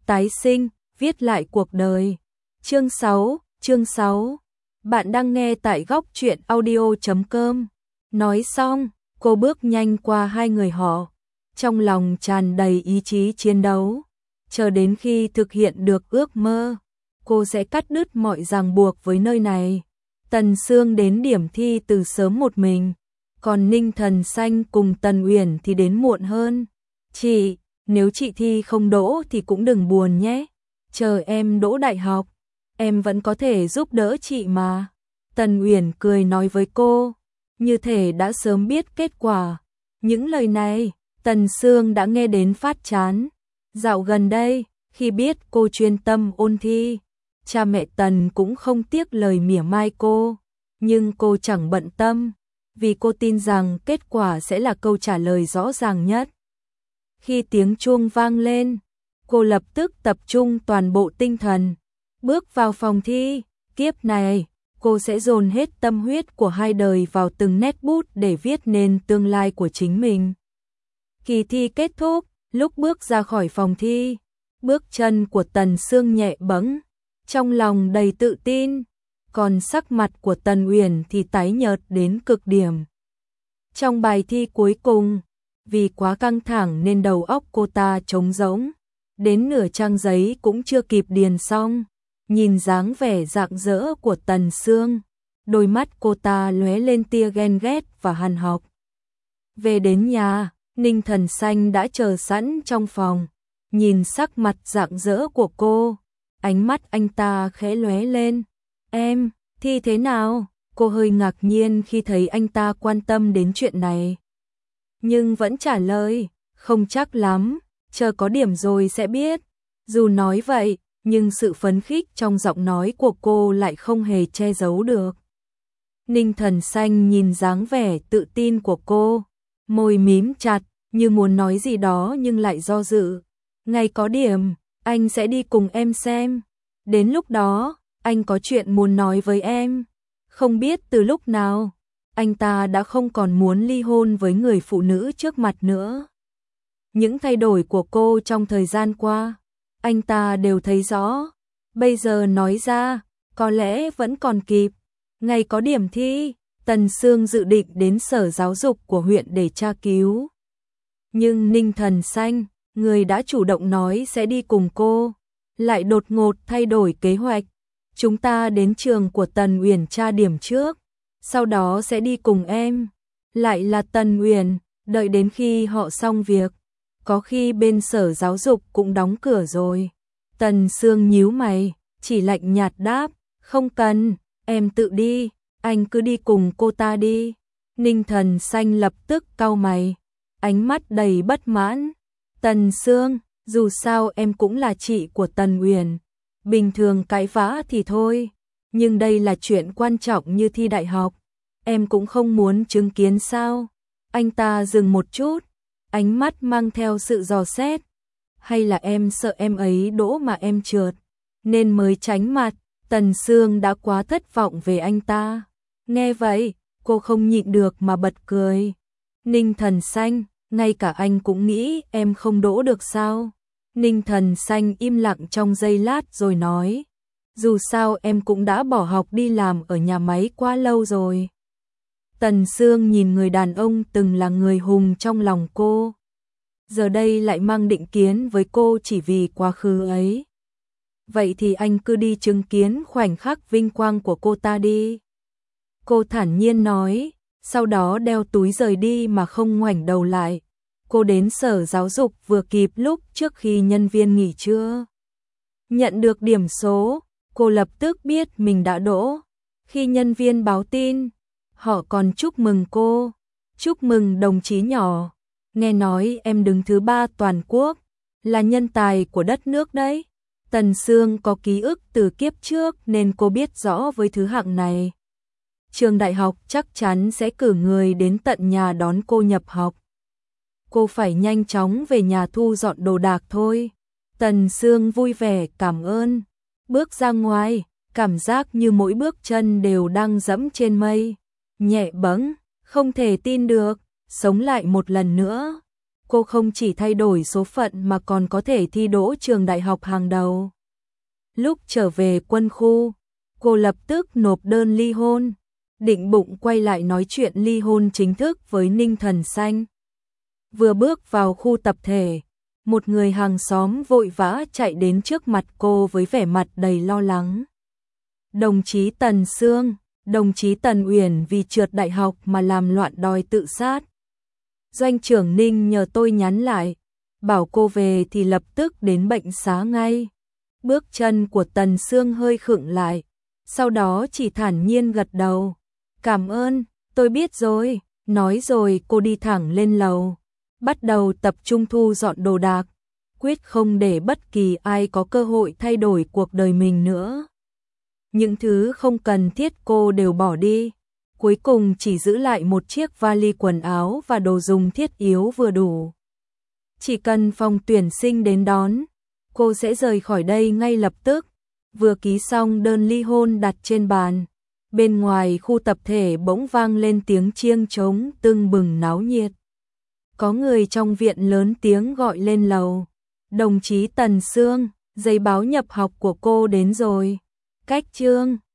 Tái sinh, viết lại cuộc đời. Chương 6. Bạn đang nghe tại góc truyện audio.com. Nói xong, cô bước nhanh qua hai người họ, trong lòng tràn đầy ý chí chiến đấu. Chờ đến khi thực hiện được ước mơ, cô sẽ cắt đứt mọi ràng buộc với nơi này. Tần Sương đến điểm thi từ sớm một mình, còn Ninh Thần Xanh cùng Tần Uyển thì đến muộn hơn. Chị, nếu chị thi không đỗ thì cũng đừng buồn nhé. Chờ em đỗ đại học, em vẫn có thể giúp đỡ chị mà. Tần Uyển cười nói với cô, như thể đã sớm biết kết quả. Những lời này, Tần Sương đã nghe đến phát chán. Dạo gần đây, khi biết cô chuyên tâm ôn thi, cha mẹ Tần cũng không tiếc lời mỉa mai cô, nhưng cô chẳng bận tâm, vì cô tin rằng kết quả sẽ là câu trả lời rõ ràng nhất. Khi tiếng chuông vang lên, cô lập tức tập trung toàn bộ tinh thần, bước vào phòng thi. Kiếp này, cô sẽ dồn hết tâm huyết của hai đời vào từng nét bút để viết nên tương lai của chính mình. Kỳ thi kết thúc, lúc bước ra khỏi phòng thi, bước chân của Tần Sương nhẹ bẫng, trong lòng đầy tự tin, còn sắc mặt của Tần Uyển thì tái nhợt đến cực điểm. Trong bài thi cuối cùng, vì quá căng thẳng nên đầu óc cô ta trống rỗng, đến nửa trang giấy cũng chưa kịp điền xong. Nhìn dáng vẻ rạng rỡ của Tần Sương, đôi mắt cô ta lóe lên tia ghen ghét và hằn học. Về đến nhà, Ninh Thần Xanh đã chờ sẵn trong phòng, nhìn sắc mặt rạng rỡ của cô, ánh mắt anh ta khẽ lóe lên. Em, thi thế nào? Cô hơi ngạc nhiên khi thấy anh ta quan tâm đến chuyện này, nhưng vẫn trả lời, không chắc lắm, chờ có điểm rồi sẽ biết. Dù nói vậy, nhưng sự phấn khích trong giọng nói của cô lại không hề che giấu được. Ninh Thần Xanh nhìn dáng vẻ tự tin của cô, môi mím chặt, như muốn nói gì đó nhưng lại do dự. Ngày có điểm, anh sẽ đi cùng em xem. Đến lúc đó, anh có chuyện muốn nói với em. Không biết từ lúc nào, anh ta đã không còn muốn ly hôn với người phụ nữ trước mặt nữa. Những thay đổi của cô trong thời gian qua, anh ta đều thấy rõ. Bây giờ nói ra, có lẽ vẫn còn kịp. Ngày có điểm thi, Tần Sương dự định đến sở giáo dục của huyện để tra cứu. Nhưng Ninh Thần Xanh, người đã chủ động nói sẽ đi cùng cô, lại đột ngột thay đổi kế hoạch. Chúng ta đến trường của Tần Uyển tra điểm trước, sau đó sẽ đi cùng em. Lại là Tần Uyển, đợi đến khi họ xong việc, có khi bên sở giáo dục cũng đóng cửa rồi. Tần Sương nhíu mày, chỉ lạnh nhạt đáp, không cần, em tự đi, anh cứ đi cùng cô ta đi. Ninh Thần Xanh lập tức cau mày, ánh mắt đầy bất mãn. Tần Sương, dù sao em cũng là chị của Tần Uyển, bình thường cãi vã thì thôi, nhưng đây là chuyện quan trọng như thi đại học, em cũng không muốn chứng kiến sao? Anh ta dừng một chút, ánh mắt mang theo sự dò xét. Hay là em sợ em ấy đỗ mà em trượt, nên mới tránh mặt? Tần Sương đã quá thất vọng về anh ta. Nghe vậy, cô không nhịn được mà bật cười. Ninh Thần Xanh, ngay cả anh cũng nghĩ em không đỗ được sao? Ninh Thần Xanh im lặng trong giây lát rồi nói, dù sao em cũng đã bỏ học đi làm ở nhà máy quá lâu rồi. Tần Sương nhìn người đàn ông từng là người hùng trong lòng cô, giờ đây lại mang định kiến với cô chỉ vì quá khứ ấy. Vậy thì anh cứ đi chứng kiến khoảnh khắc vinh quang của cô ta đi. Cô thản nhiên nói, sau đó đeo túi rời đi mà không ngoảnh đầu lại. Cô đến sở giáo dục vừa kịp lúc trước khi nhân viên nghỉ trưa. Nhận được điểm số, cô lập tức biết mình đã đỗ. Khi nhân viên báo tin, họ còn chúc mừng cô. Chúc mừng đồng chí nhỏ, nghe nói em đứng thứ 3 toàn quốc, là nhân tài của đất nước đấy. Tần Sương có ký ức từ kiếp trước nên cô biết rõ với thứ hạng này. Trường đại học chắc chắn sẽ cử người đến tận nhà đón cô nhập học. Cô phải nhanh chóng về nhà thu dọn đồ đạc thôi. Tần Sương vui vẻ cảm ơn. Bước ra ngoài, cảm giác như mỗi bước chân đều đang dẫm trên mây. Nhẹ bẫng, không thể tin được, sống lại một lần nữa. cô không chỉ thay đổi số phận mà còn có thể thi đỗ trường đại học hàng đầu. Lúc trở về quân khu, cô lập tức nộp đơn ly hôn, định bụng quay lại nói chuyện ly hôn chính thức với Ninh Thần Xanh. Vừa bước vào khu tập thể, một người hàng xóm vội vã chạy đến trước mặt cô với vẻ mặt đầy lo lắng. Đồng chí Tần Sương, đồng chí Tần Uyển vì trượt đại học mà làm loạn đòi tự sát. Doanh trưởng Ninh nhờ tôi nhắn lại, bảo cô về thì lập tức đến bệnh xá ngay. Bước chân của Tần Sương hơi khựng lại, sau đó chỉ thản nhiên gật đầu. Cảm ơn, tôi biết rồi, nói rồi cô đi thẳng lên lầu, bắt đầu tập trung thu dọn đồ đạc, quyết không để bất kỳ ai có cơ hội thay đổi cuộc đời mình nữa. Những thứ không cần thiết cô đều bỏ đi, cuối cùng chỉ giữ lại một chiếc vali quần áo và đồ dùng thiết yếu vừa đủ. Chỉ cần phòng tuyển sinh đến đón, cô sẽ rời khỏi đây ngay lập tức. Vừa ký xong đơn ly hôn đặt trên bàn, bên ngoài khu tập thể bỗng vang lên tiếng chiêng trống tưng bừng náo nhiệt. Có người trong viện lớn tiếng gọi lên lầu. Đồng chí Tần Sương, giấy báo nhập học của cô đến rồi. Cách Trương